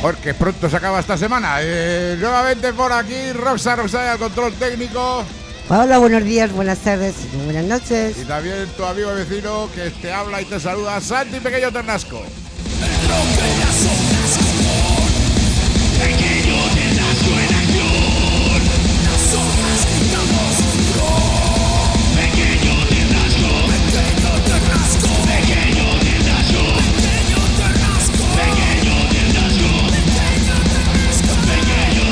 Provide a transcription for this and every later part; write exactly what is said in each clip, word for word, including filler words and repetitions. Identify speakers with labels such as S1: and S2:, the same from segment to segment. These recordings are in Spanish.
S1: porque pronto se acaba esta semana. Eh, nuevamente por aquí, Roxa Roxaya, al control técnico.
S2: Hola, buenos días, buenas tardes y buenas noches.
S1: Y también tu amigo vecino que te habla y te saluda, Santi Pequeño Ternasco.
S3: Pequeño Ternasco en acción. Nosotros gritamos ¡Gol! Pequeño Ternasco. Pequeño Ternasco. Pequeño Ternasco. Pequeño Ternasco. Pequeño Ternasco. Pequeño Ternasco. Pequeño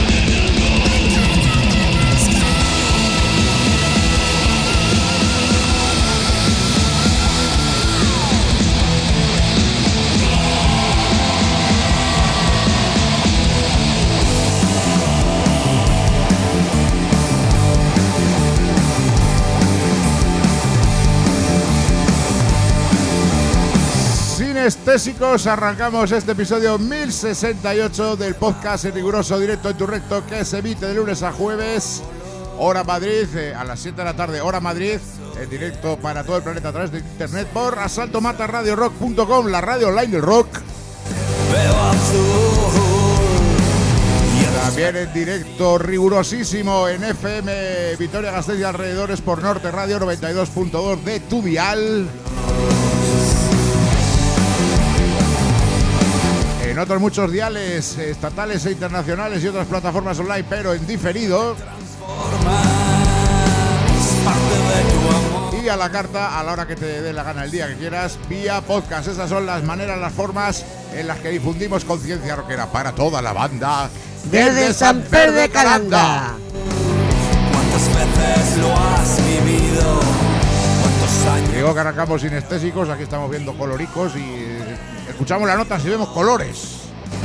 S1: Sinestésicos, arrancamos este episodio mil sesenta y ocho del podcast en riguroso directo en tu recto que se emite de lunes a jueves, hora Madrid, eh, a las siete de la tarde, hora Madrid, en directo para todo el planeta a través de internet por asalto mata radio rock punto com, la radio online del rock. También en directo rigurosísimo en F M Vitoria Gasteiz y alrededores por Norte Radio noventa y dos punto dos de tu dial. En otros muchos diales estatales e internacionales y otras plataformas online, pero en diferido. Y a la carta, a la hora que te dé la gana, el día que quieras, vía podcast. Esas son las maneras, las formas en las que difundimos conciencia rockera para toda la banda
S2: desde Sanper de Calanda.
S3: ¿Cuántas veces lo has vivido? ¿Cuántos años?
S1: Digo que arrancamos sinestésicos, aquí estamos viendo coloricos y escuchamos las notas y vemos colores.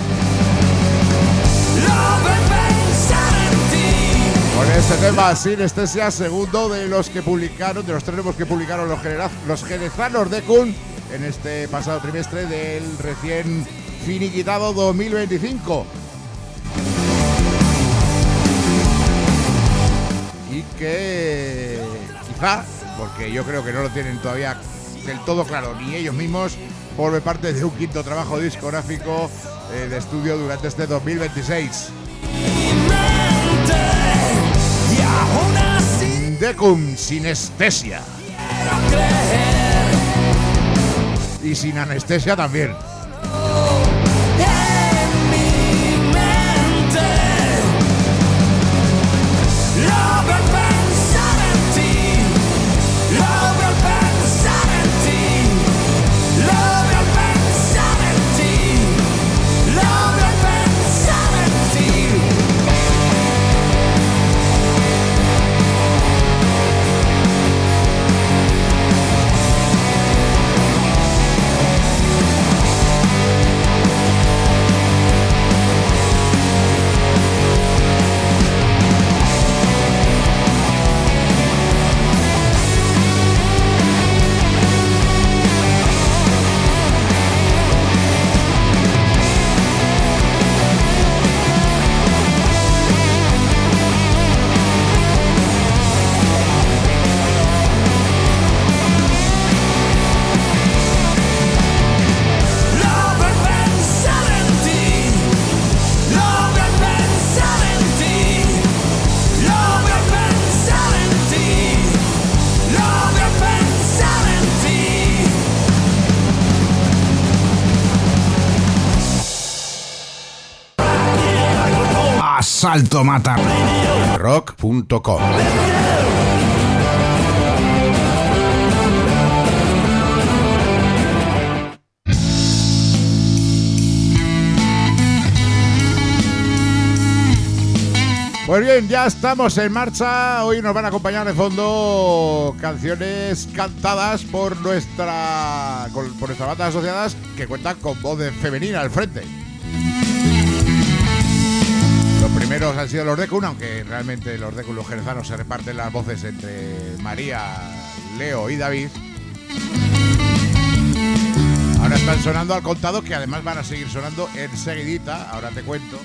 S1: Con este tema, Sinestesia, segundo de los que publicaron, de los tres nuevos que publicaron los, genera- los jerezanos de Kun en este pasado trimestre del recién finiquitado dos mil veinticinco. Y que quizá, porque yo creo que no lo tienen todavía del todo claro, ni ellos mismos, forme parte de un quinto trabajo discográfico eh, de estudio durante este dos mil veintiséis. Decum, Sinestesia. Y sin anestesia también. asalto mata rock punto com. Pues bien, ya estamos en marcha. Hoy nos van a acompañar de fondo canciones cantadas por nuestra por nuestras bandas asociadas que cuentan con voz femenina al frente. Los primeros han sido los Decun, aunque realmente los Decun, los jerezanos, se reparten las voces entre María, Leo y David. Ahora están sonando al contado, que además van a seguir sonando enseguidita, ahora te cuento.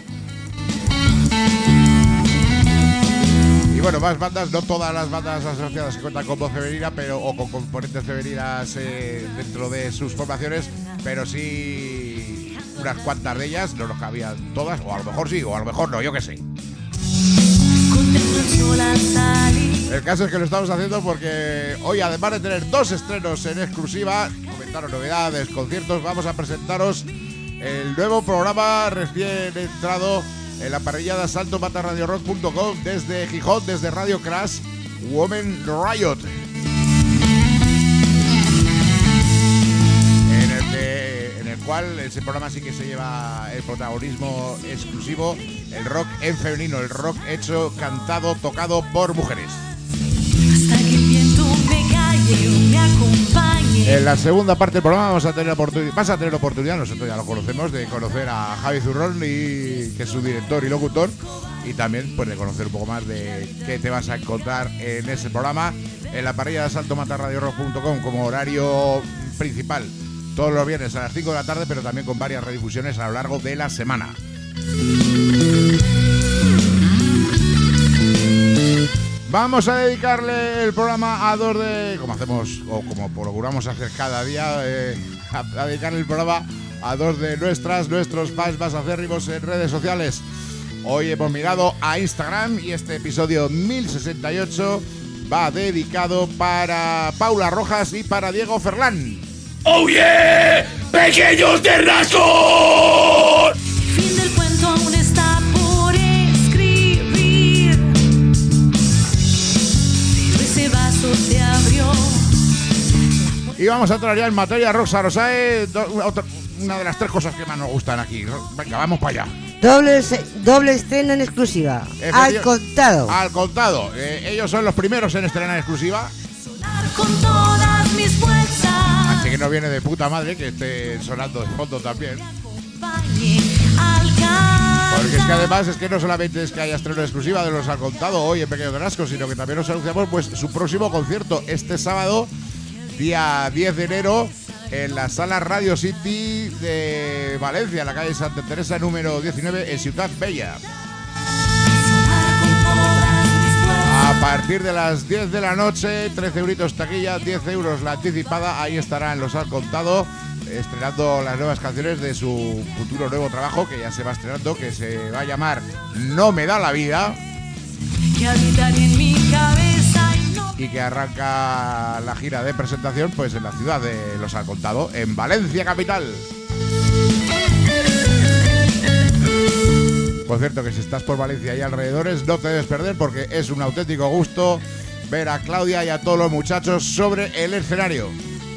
S1: Y bueno, más bandas, no todas las bandas asociadas que cuentan con voz femenina, pero o con componentes femeninas eh, dentro de sus formaciones, pero sí unas cuantas de ellas, no nos cabían todas, o a lo mejor sí, o a lo mejor no, yo qué sé. El caso es que lo estamos haciendo porque hoy, además de tener dos estrenos en exclusiva, comentaros novedades, conciertos, vamos a presentaros el nuevo programa recién entrado en la parrilla de asalto mata radio rock punto com desde Gijón, desde Radio Crash, Women Riot. En el, que, en el cual ese programa sí que se lleva el protagonismo exclusivo, el rock en femenino, el rock hecho, cantado, tocado por mujeres.
S4: Hasta que el viento me calle o me acompañe.
S1: En la segunda parte del programa vamos a tener oportunidad, vas a tener oportunidad, nosotros ya lo conocemos, de conocer a Javi Zurrón, y, que es su director y locutor, y también pues de conocer un poco más de qué te vas a encontrar en ese programa en la parrilla de asalto mata radio rock punto com como horario principal todos los viernes a las cinco de la tarde, pero también con varias redifusiones a lo largo de la semana. Vamos a dedicarle el programa a dos de... Como hacemos, o como procuramos hacer cada día, eh, a, a dedicarle el programa a dos de nuestras, nuestros fans más acérrimos en redes sociales. Hoy hemos mirado a Instagram y este episodio mil sesenta y ocho va dedicado para Paula Rojas y para Diego Ferlán.
S3: ¡Oh yeah! ¡Pequeños de rasgos!
S4: Fin del cuento aún está por escribir, pero ese vaso se abrió.
S1: Y vamos a entrar ya en materia. Roxa Rosae, do, otra, una de las tres cosas que más nos gustan aquí. Venga, vamos para allá.
S2: Doble, doble estreno en exclusiva. Al contado.
S1: Al contado. Eh, ellos son los primeros en estrenar exclusiva.
S4: Con todas mis fuerzas.
S1: Así que nos viene de puta madre que esté sonando de fondo también. Porque es que además es que no solamente es que haya estreno exclusiva de los Al Contado hoy en Pequeño Carrasco, sino que también nos anunciamos pues su próximo concierto este sábado, día diez de enero, en la sala Radio City de Valencia, en la calle Santa Teresa número diecinueve, en Ciudad Bella. A partir de las diez de la noche, trece euritos taquilla, diez euros la anticipada. Ahí estarán los Al Contado estrenando las nuevas canciones de su futuro nuevo trabajo, que ya se va estrenando, que se va a llamar No me da la vida,
S4: que habitan en mi cabeza y no...
S1: y que arranca la gira de presentación pues en la ciudad de los Al Contado, en Valencia capital. Por cierto, que si estás por Valencia y alrededores, no te debes perder, porque es un auténtico gusto ver a Claudia y a todos los muchachos sobre el escenario.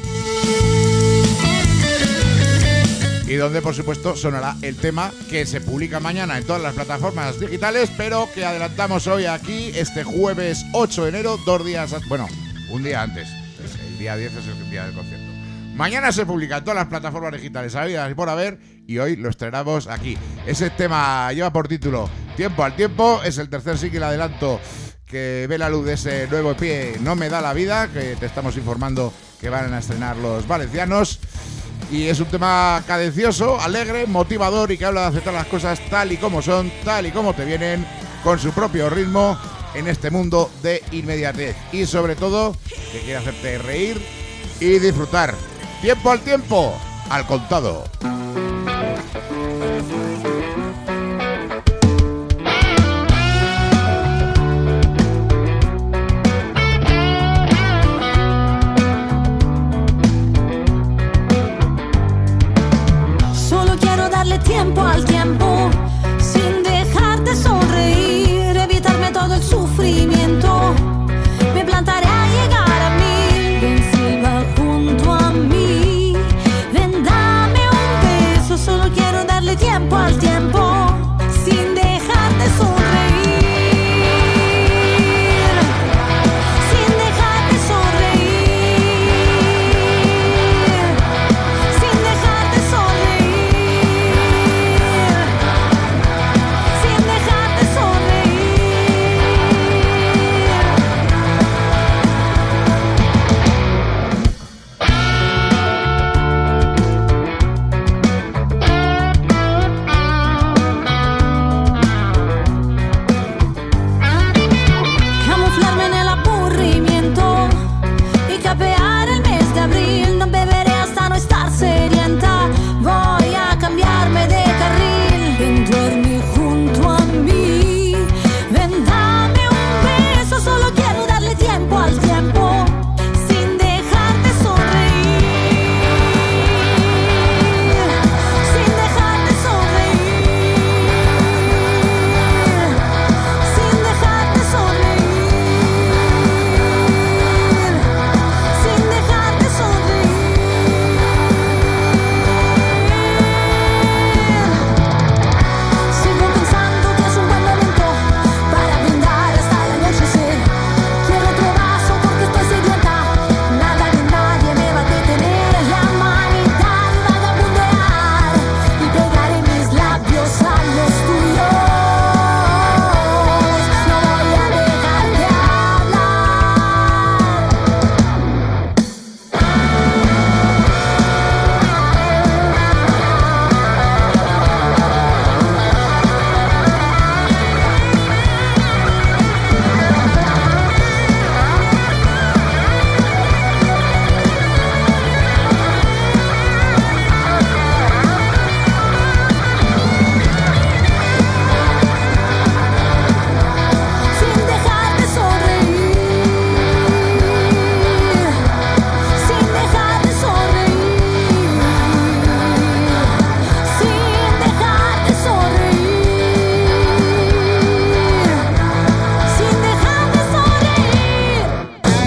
S1: Y donde, por supuesto, sonará el tema que se publica mañana en todas las plataformas digitales, pero que adelantamos hoy aquí, este jueves ocho de enero, dos días, bueno, un día antes. El día diez es el día del concierto. Mañana se publica en todas las plataformas digitales habidas y por haber, y hoy lo estrenamos aquí. Ese tema lleva por título Tiempo al Tiempo, es el tercer single adelanto que ve la luz de ese nuevo E P No me da la vida, que te estamos informando que van a estrenar los valencianos. Y es un tema cadencioso, alegre, motivador y que habla de aceptar las cosas tal y como son, tal y como te vienen, con su propio ritmo en este mundo de inmediatez. Y sobre todo, que quiere hacerte reír y disfrutar. Tiempo al tiempo, al contado.
S4: Solo quiero darle tiempo al tiempo, sin dejar de sonreír, evitarme todo el sufrimiento. Me plantaré a llegar a mí. Ven, silba junto a mí. Ven, dame un beso.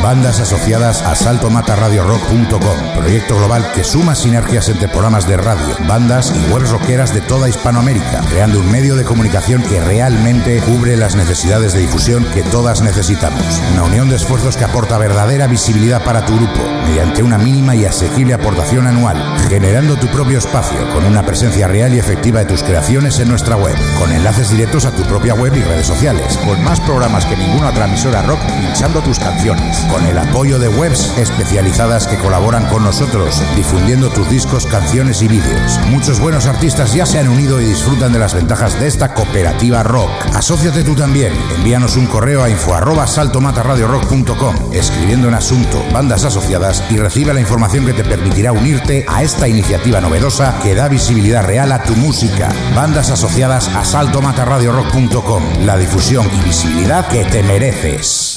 S5: Bandas asociadas a salto mata radio rock punto com, proyecto global que suma sinergias entre programas de radio, bandas y webs rockeras de toda Hispanoamérica, creando un medio de comunicación que realmente cubre las necesidades de difusión que todas necesitamos. Una unión de esfuerzos que aporta verdadera visibilidad para tu grupo, mediante una mínima y asequible aportación anual, generando tu propio espacio con una presencia real y efectiva de tus creaciones en nuestra web, con enlaces directos a tu propia web y redes sociales, con más programas que ninguna otra emisora rock pinchando tus canciones, con el apoyo de webs especializadas que colaboran con nosotros, difundiendo tus discos, canciones y vídeos. Muchos buenos artistas ya se han unido y disfrutan de las ventajas de esta cooperativa rock. Asóciate tú también. Envíanos un correo a info arroba salto mata radio rock punto com, escribiendo en asunto bandas asociadas, y recibe la información que te permitirá unirte a esta iniciativa novedosa que da visibilidad real a tu música. Bandas asociadas a salto mata radio rock punto com, la difusión y visibilidad que te mereces.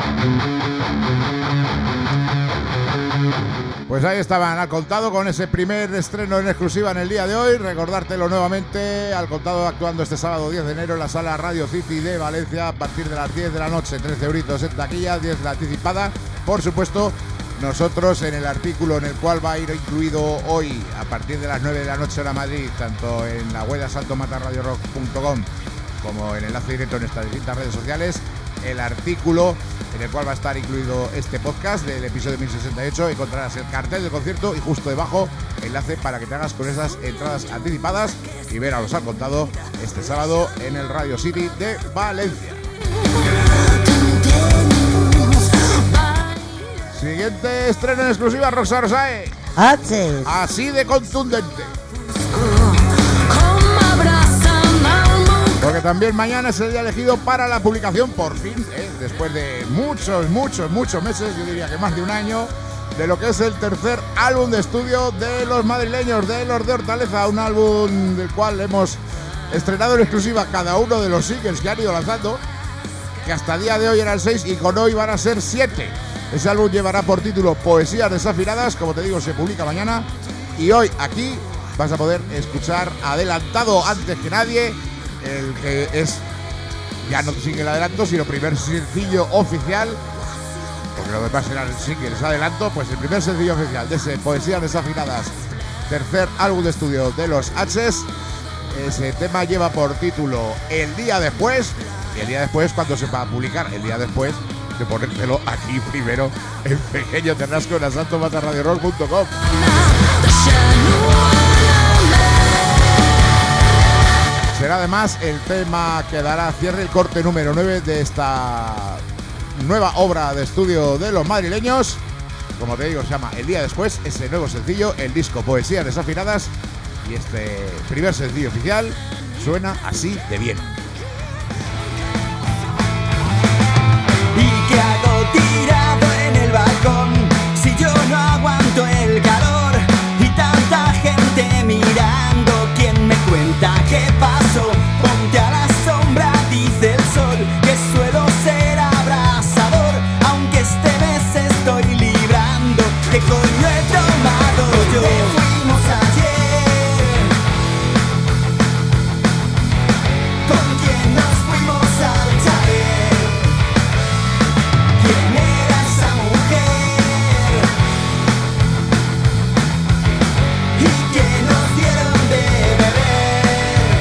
S1: Pues ahí estaban, Al Contado, con ese primer estreno en exclusiva en el día de hoy. Recordártelo nuevamente, Al Contado actuando este sábado diez de enero en la sala Radio City de Valencia a partir de las diez de la noche, trece euritos en taquilla, diez la anticipada. Por supuesto, nosotros en el artículo en el cual va a ir incluido hoy a partir de las nueve de la noche hora Madrid, tanto en la web de salto mata radio rock punto com como en enlace directo en nuestras distintas redes sociales, el artículo en el cual va a estar incluido este podcast del episodio mil sesenta y ocho, encontrarás el cartel del concierto y justo debajo enlace para que te hagas con esas entradas anticipadas y ver a los Al Contado este sábado en el Radio City de Valencia. Siguiente estreno en exclusiva, Roxana Rosae.
S2: Haces.
S1: Así de contundente. Porque también mañana es el día elegido para la publicación, por fin, ¿eh? después de muchos, muchos, muchos meses, yo diría que más de un año, de lo que es el tercer álbum de estudio de los madrileños, de los de Hortaleza, un álbum del cual hemos estrenado en exclusiva cada uno de los singles que han ido lanzando, que hasta el día de hoy eran seis y con hoy van a ser siete. Ese álbum llevará por título Poesías Desafinadas, como te digo, se publica mañana, y hoy aquí vas a poder escuchar adelantado antes que nadie el que es ya no single adelanto, sino primer sencillo oficial, porque lo demás será el single, es adelanto, pues el primer sencillo oficial de ese Poesías Desafinadas, tercer álbum de estudio de los H's. Ese tema lleva por título El Día Después, y el día después, cuando se va a publicar, el día después de ponértelo aquí primero en Pequeño Terrasco en salto mata radio rock punto com. Será además el tema que dará cierre el corte número nueve de esta nueva obra de estudio de los madrileños. Como te digo, se llama El Día Después, ese nuevo sencillo, el disco Poesías Desafinadas, y este primer sencillo oficial suena así de bien.
S6: ¿Y qué hago tirado en el balcón si yo no aguanto el calor y tanta gente mirando? ¿Quién me cuenta qué pasó? Ponte a la sombra, dice el sol, que suelo ser abrasador, aunque este mes estoy librando. ¿Qué coño he tomado yo? Fuimos ayer. ¿Con quién nos fuimos al chalet? ¿Quién era esa mujer? ¿Y qué nos dieron de beber?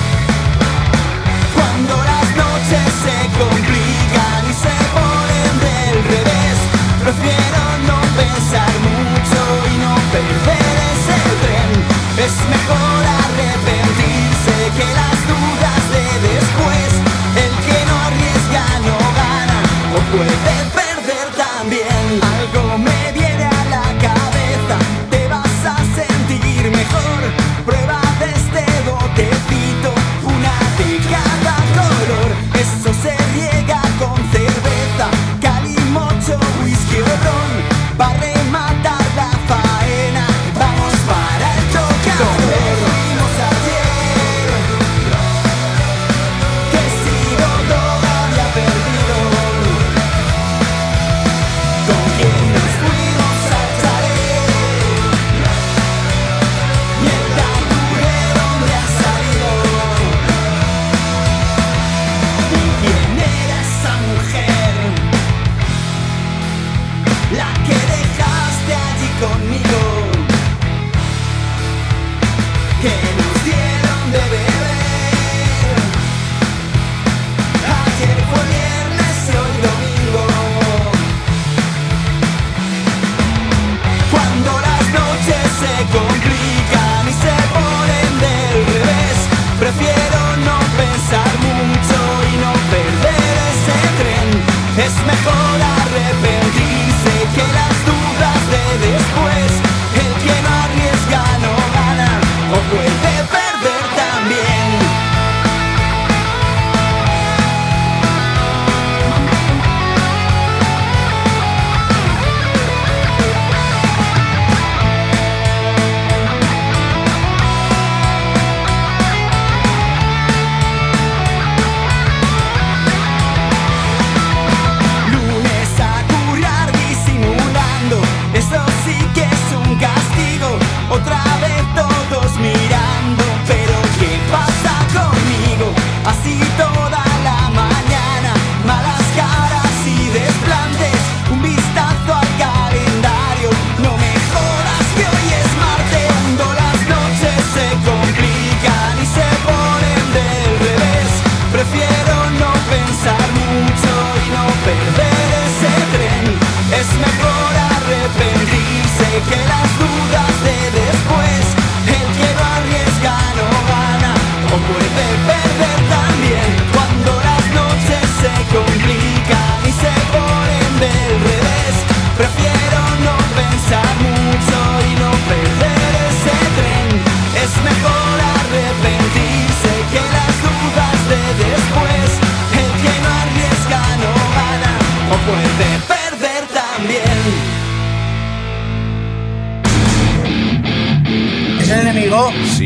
S6: Cuando las noches se complican y se ponen del revés, prefiero no pensar mucho y no perder ese tren. Es mejor arrepentirse que las dudas de después. El que no arriesga no gana, o puede perder también. Algo me viene a la cabeza, te vas a sentir mejor. Prueba de este botecito, una de cada color. Eso se riega con cerveza, calimocho, whisky o ron, para rematar la faena. Vamos para el tocador. Fuimos ayer, que sigo todavía perdido.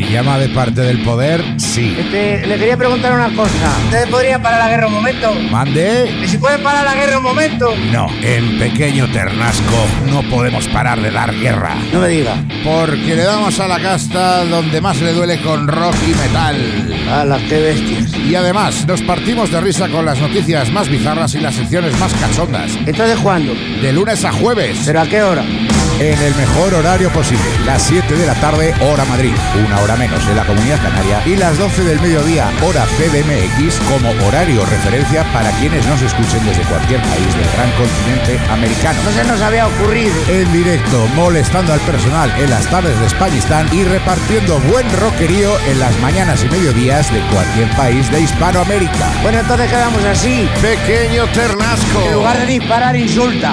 S5: Llama de parte del poder, sí.
S7: Este, le quería preguntar una cosa. ¿Ustedes podrían parar la guerra un momento?
S5: ¿Mande?
S7: ¿Y si pueden parar la guerra un momento?
S5: No, en Pequeño Ternasco no podemos parar de dar guerra.
S7: No me diga.
S5: Porque le damos a la casta donde más le duele con rock y metal.
S7: ¡Hala, qué bestias!
S5: Y además, nos partimos de risa con las noticias más bizarras y las secciones más cachondas.
S7: ¿Entonces cuándo?
S5: De lunes a jueves.
S7: ¿Pero a qué hora?
S5: En el mejor horario posible, las siete de la tarde, hora Madrid, una hora menos en la Comunidad Canaria, y las doce del mediodía, hora C D M X, como horario referencia para quienes nos escuchen desde cualquier país del gran continente americano.
S7: No se nos había ocurrido.
S5: En directo, molestando al personal en las tardes de Españistán y repartiendo buen rockerío en las mañanas y mediodías de cualquier país de Hispanoamérica.
S7: Bueno, entonces quedamos así.
S5: Pequeño Ternasco.
S7: En lugar de disparar, insulta.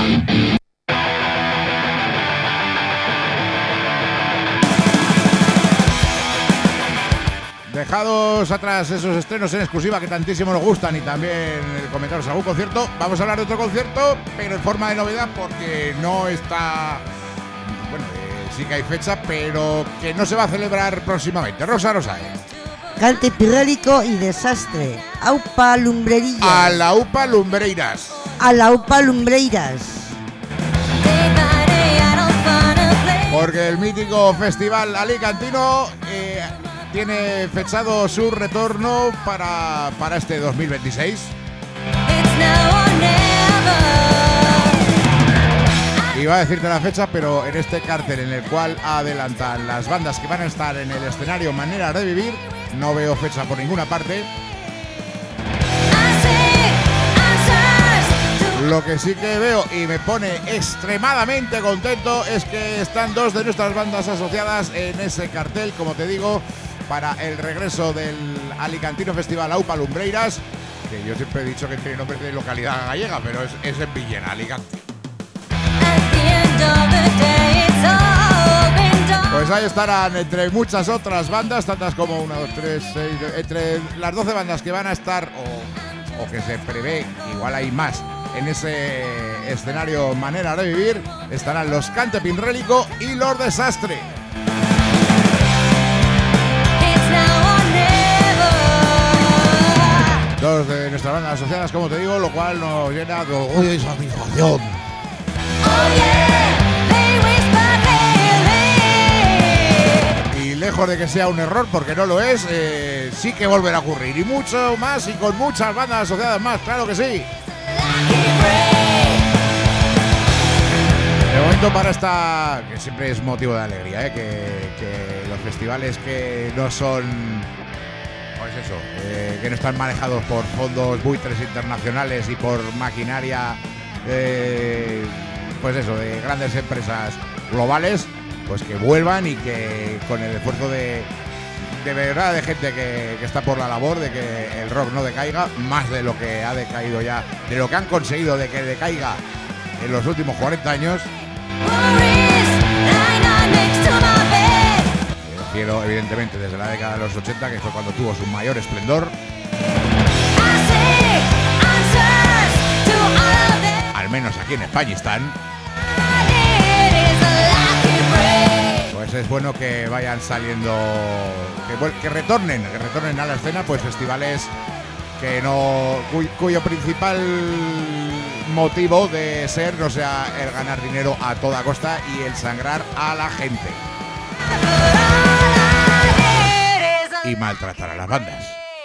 S1: Dejados atrás esos estrenos en exclusiva que tantísimo nos gustan y también comentaros algún concierto, vamos a hablar de otro concierto, pero en forma de novedad porque no está... Bueno, eh, sí que hay fecha, pero que no se va a celebrar próximamente. Rosa Rosae.
S2: Cante Pirrélico y Desastre. Aupa Lumbrerillas.
S1: A la UPA Lumbreiras.
S2: A la UPA Lumbreiras.
S1: Porque el mítico festival alicantino eh, tiene fechado su retorno para, para este dos mil veintiséis. Iba a decirte la fecha, pero en este cartel en el cual adelantan las bandas que van a estar en el escenario Manera de Vivir, no veo fecha por ninguna parte. Lo que sí que veo y me pone extremadamente contento es que están dos de nuestras bandas asociadas en ese cartel, como te digo, para el regreso del Alicantino Festival AUPA Lumbreiras, que yo siempre he dicho que tiene nombre de localidad gallega, pero es, es en Villena, Alicante. Pues ahí estarán entre muchas otras bandas, tantas como una, dos, tres, seis, entre las doce bandas que van a estar o, o que se prevé, igual hay más, en ese escenario Manera de Vivir, estarán los Cante Pirrélico y los Desastre. Dos de nuestras bandas asociadas, como te digo, lo cual nos llena de orgullo y satisfacción. Y lejos de que sea un error, porque no lo es, eh, sí que volverá a ocurrir. Y mucho más y con muchas bandas asociadas más, claro que sí. De momento para esta, que siempre es motivo de alegría, ¿eh? que, que los festivales que no son, pues eso, eh, que no están manejados por fondos buitres internacionales y por maquinaria, eh, pues eso, de grandes empresas globales, pues que vuelvan y que con el esfuerzo de, de verdad de gente que, que está por la labor de que el rock no decaiga, más de lo que ha decaído ya, de lo que han conseguido de que decaiga en los últimos cuarenta años. El cielo, evidentemente, desde la década de los ochenta, que fue cuando tuvo su mayor esplendor. Al menos aquí en Españistán. Pues es bueno que vayan saliendo, que, que retornen, que retornen a la escena, pues festivales que no, cuy, cuyo principal motivo de ser no sea el ganar dinero a toda costa y el sangrar a la gente y maltratar a las bandas.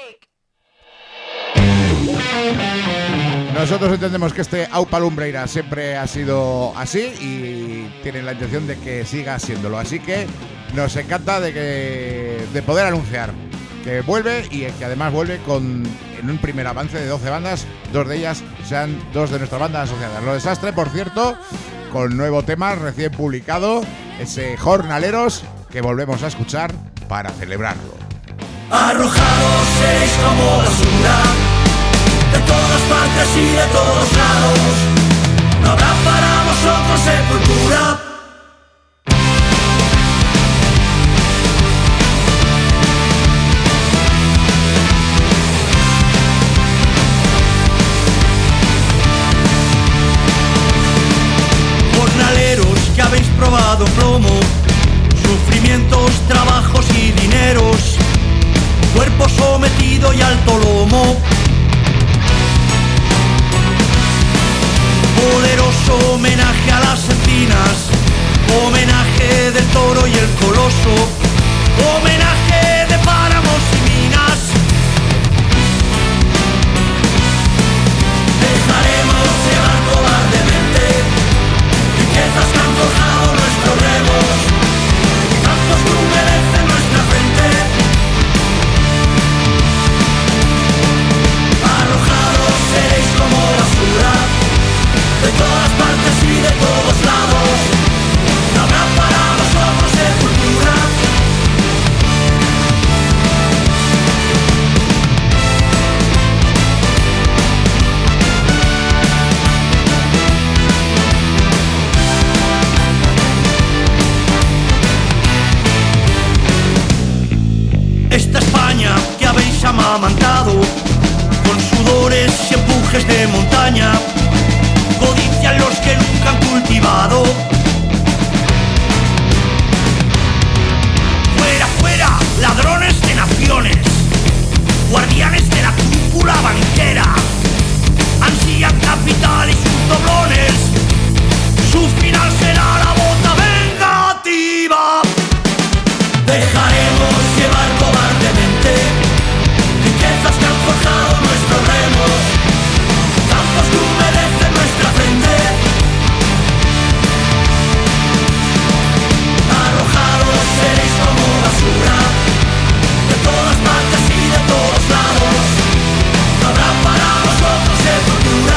S1: Nosotros entendemos que este AUPA Lumbreiras siempre ha sido así y tienen la intención de que siga siéndolo, así que nos encanta de que de poder anunciar que vuelve y que además vuelve con en un primer avance de doce bandas, dos de ellas sean dos de nuestras bandas asociadas. Los Desastre, por cierto, con nuevo tema recién publicado, ese Jornaleros, que volvemos a escuchar para celebrarlo.
S3: Arrojados seréis como basura, de todas partes y de todos lados, no habrá para vosotros sepultura. Jornaleros que habéis probado plomo, sufrimientos, trabajos y dinero, homenaje a las encinas, homenaje del toro y el coloso, homenaje de páramos y minas. Dejaremos llevar cobardemente riquezas que han forjado nuestros remos, cantos que humedecen nuestra frente. Arrojados seréis como basura, de todas partes y de todos lados. No habrá para vosotros sepultura. Esta España que habéis amamantado, con sudores y empujes de montaña, codician los que nunca han cultivado. Fuera, fuera, ladrones de naciones, guardianes de la cúpula banquera, ansían capital y sus doblones, su final será la bota vengativa. Dejaremos llevar cobardemente riquezas que han forjado nuestros remos, campos que humedecen nuestra frente. Arrojados seréis como basura, de todas partes y de todos lados. No habrá para vosotros sepultura.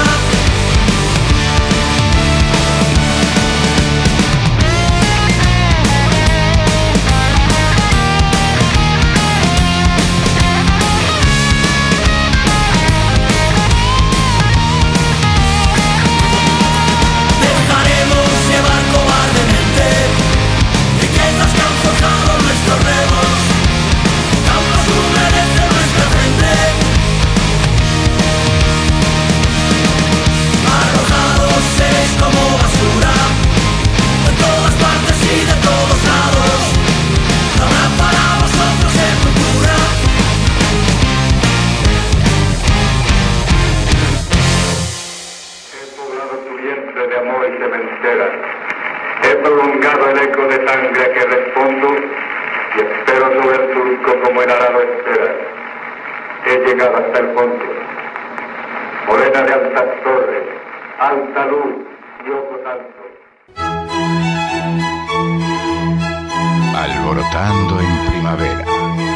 S5: Alborotando en primavera.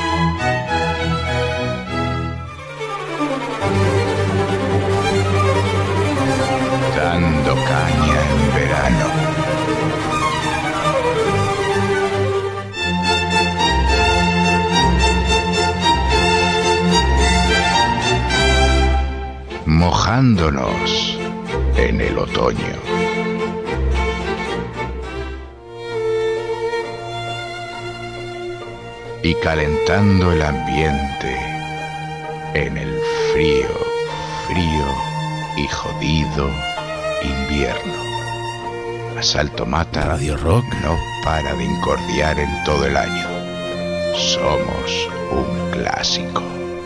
S5: Dando caña en verano. Mojándonos en el otoño. Y calentando el ambiente en el frío, frío y jodido invierno. Asalto Mata Radio Rock no para de incordiar en todo el año. Somos un clásico.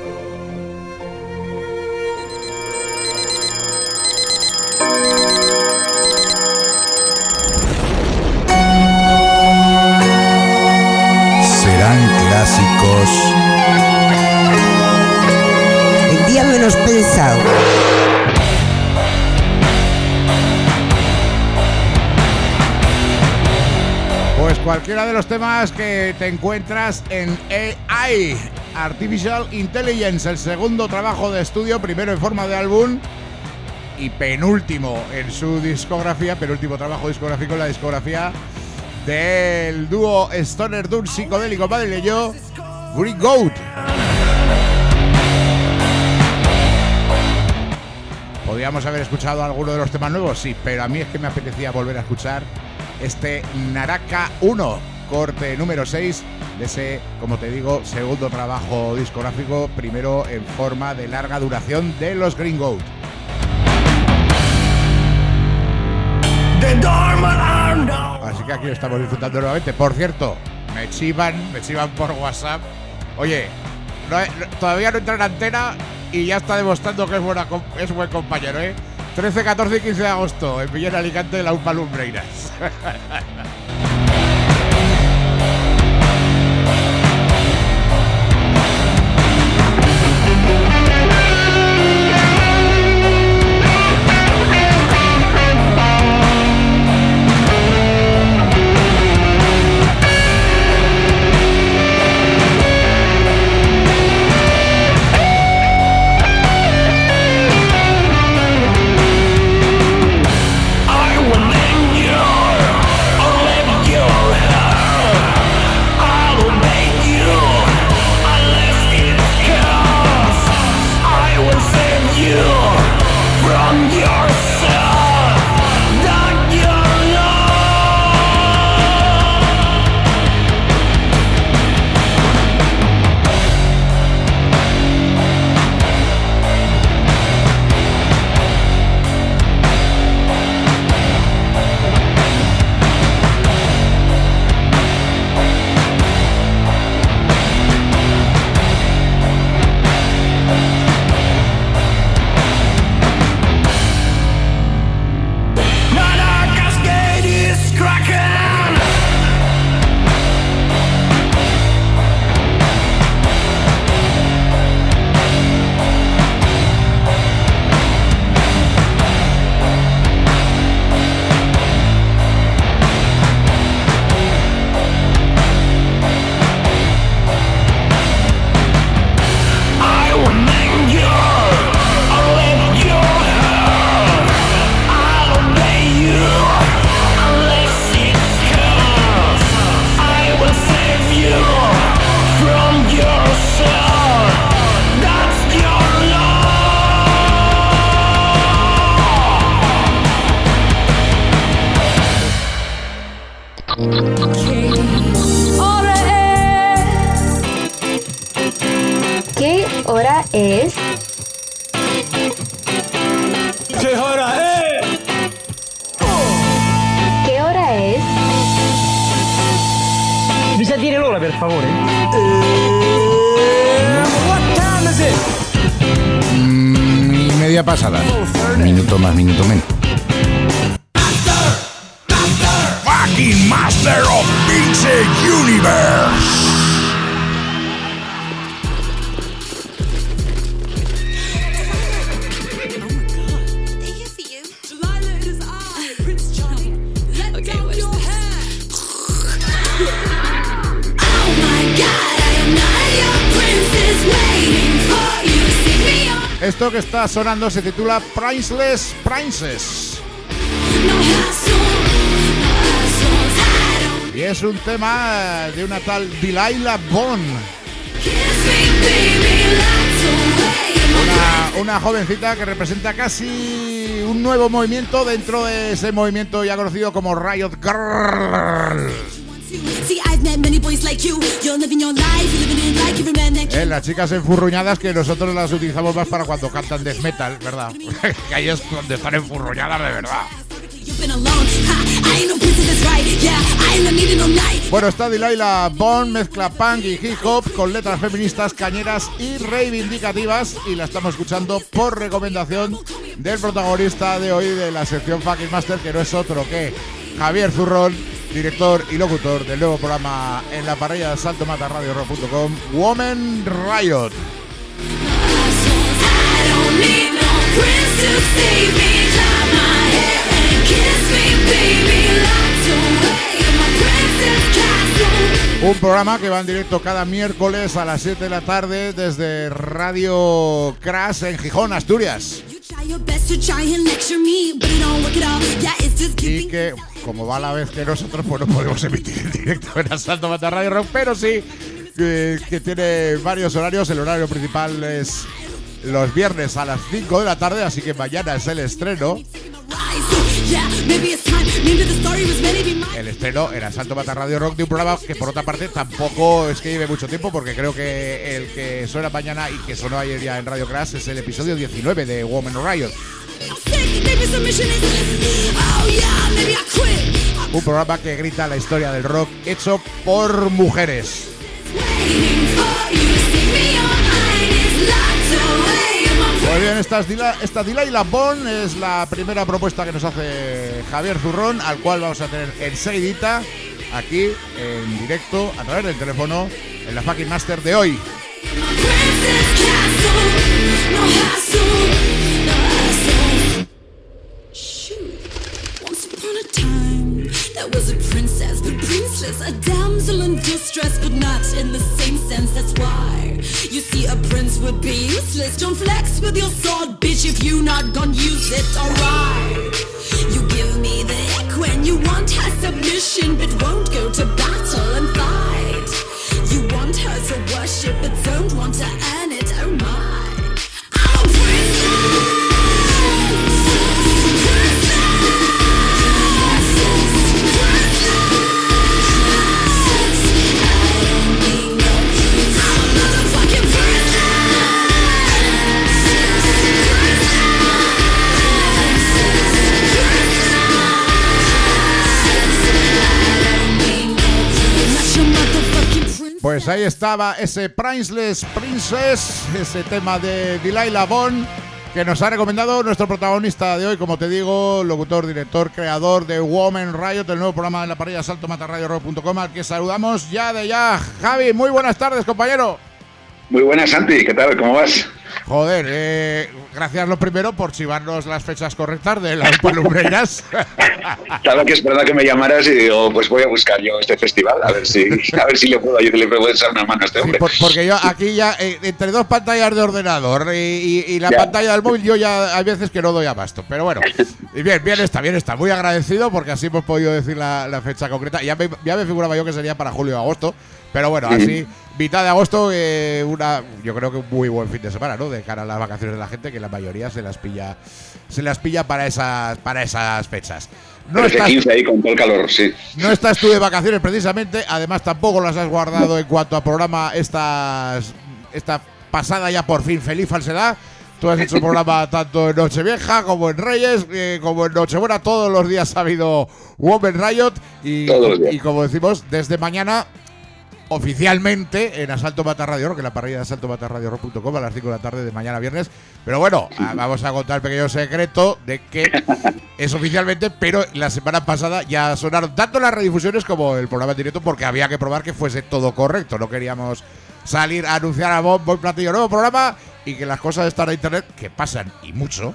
S5: Clásicos.
S2: El día menos pensado.
S1: Pues cualquiera de los temas que te encuentras en A I, Artificial Intelligence, el segundo trabajo de estudio, primero en forma de álbum y penúltimo en su discografía, penúltimo trabajo discográfico en la discografía del dúo Stoner Doom psicodélico madrileño Green Goat. Podríamos haber escuchado alguno de los temas nuevos, sí, pero a mí es que me apetecía volver a escuchar este Naraka uno, corte número seis de ese, como te digo, segundo trabajo discográfico, primero en forma de larga duración de los Green Goat. Así que aquí lo estamos disfrutando nuevamente. Por cierto, me chivan, me chivan por WhatsApp. Oye, no, no, todavía no entra en antena y ya está demostrando que es, buena, es buen compañero, ¿eh? trece, catorce y quince de agosto en Villena Alicante, la Upa Lumbreiras.
S8: ¿Qué hora es?
S6: ¿Qué hora es?
S8: ¿Qué hora es?
S7: Mi sa dire l'ora, per favore?
S6: What time is it?
S5: Mm, y media pasada. Minuto más, minuto menos.
S3: Fucking Master of Pixel Universe.
S1: Esto que está sonando se titula Priceless Princess. Y es un tema de una tal Delilah Bond. Una, una jovencita que representa casi un nuevo movimiento dentro de ese movimiento ya conocido como Riot Girl. Eh, las chicas enfurruñadas que nosotros las utilizamos más para cuando cantan death metal, ¿verdad? Que ahí es donde están enfurruñadas de verdad. Bueno, está Delilah Bond, mezcla punk y hip hop con letras feministas, cañeras y reivindicativas, y la estamos escuchando por recomendación del protagonista de hoy de la sección Fucking Master, que no es otro que Javier Zurrón, director y locutor del nuevo programa en la parrilla de salto mata radio rock punto com, Woman Riot. Un programa que va en directo cada miércoles a las siete de la tarde desde Radio Crash en Gijón, Asturias. Y que, como va a la vez que nosotros, pues no podemos emitir en directo en Asalto Mata Radio Rock, pero sí eh, que tiene varios horarios. El horario principal es los viernes a las cinco de la tarde, así que mañana es el estreno. El estreno en Asalto Mata Radio Rock de un programa que, por otra parte, tampoco es que lleve mucho tiempo, porque creo que el que suena mañana y que sonó ayer ya en Radio Crash es el episodio diecinueve de Woman Riot. Un programa que grita la historia del rock hecho por mujeres. Muy bien, esta es Dila, esta Delilah Bond es la primera propuesta que nos hace Javier Zurrón, al cual vamos a tener enseguidita aquí en directo a través del teléfono en la Fucking Master de hoy.
S4: There was a princess, but princeless, a damsel in distress, but not in the same sense, that's why. You see, a prince would be useless. Don't flex with your sword, bitch, if you not gonna use it, alright. You give me the ick when you want her submission, but won't go to battle and fight. You want her to worship, but don't want to earn it, oh my. I'm a princess!
S1: Pues ahí estaba ese Priceless Princess, ese tema de Delilah Bond que nos ha recomendado nuestro protagonista de hoy, como te digo, locutor, director, creador de Woman Riot, el nuevo programa de la parrilla salto mata radio rock punto com, al que saludamos ya de ya. Javi, muy buenas tardes, compañero.
S9: Muy buenas, Santi, ¿qué tal? ¿Cómo vas?
S1: Joder, eh, gracias lo primero por chivarnos las fechas correctas de las Palumbreras.
S9: Estaba que esperando que me llamaras y digo, pues voy a buscar yo este festival, a ver si a ver si le puedo ayudar, le puedo echar una mano a este hombre.
S1: Sí, por, porque yo aquí ya, eh, entre dos pantallas de ordenador y, y, y la ya. pantalla del móvil, yo ya hay veces que no doy abasto. Pero bueno, y bien, bien está, bien está. Muy agradecido porque así hemos podido decir la, la fecha concreta. Ya me, ya me figuraba yo que sería para julio o agosto. Pero bueno, así, mitad de agosto, eh, una, yo creo que un muy buen fin de semana, ¿no? De cara a las vacaciones de la gente, que la mayoría se las pilla, se las pilla para esas, para esas fechas.
S9: No estás, quince ahí con todo el calor, sí.
S1: No estás tú de vacaciones precisamente, además tampoco las has guardado en cuanto a programa estas, esta pasada ya por fin feliz falsedad. Tú has hecho programa tanto en Nochevieja como en Reyes, eh, como en Nochebuena, todos los días ha habido Woman Riot y, y como decimos, desde mañana oficialmente en Asalto Mata Radio Rock, en la parrilla de asalto mata radio rock punto com a las cinco de la tarde de mañana viernes. Pero bueno, vamos a contar el pequeño secreto de que es oficialmente, pero la semana pasada ya sonaron tanto las redifusiones como el programa en directo porque había que probar que fuese todo correcto. No queríamos salir a anunciar a bombo y platillo nuevo programa y que las cosas están en internet, que pasan y mucho,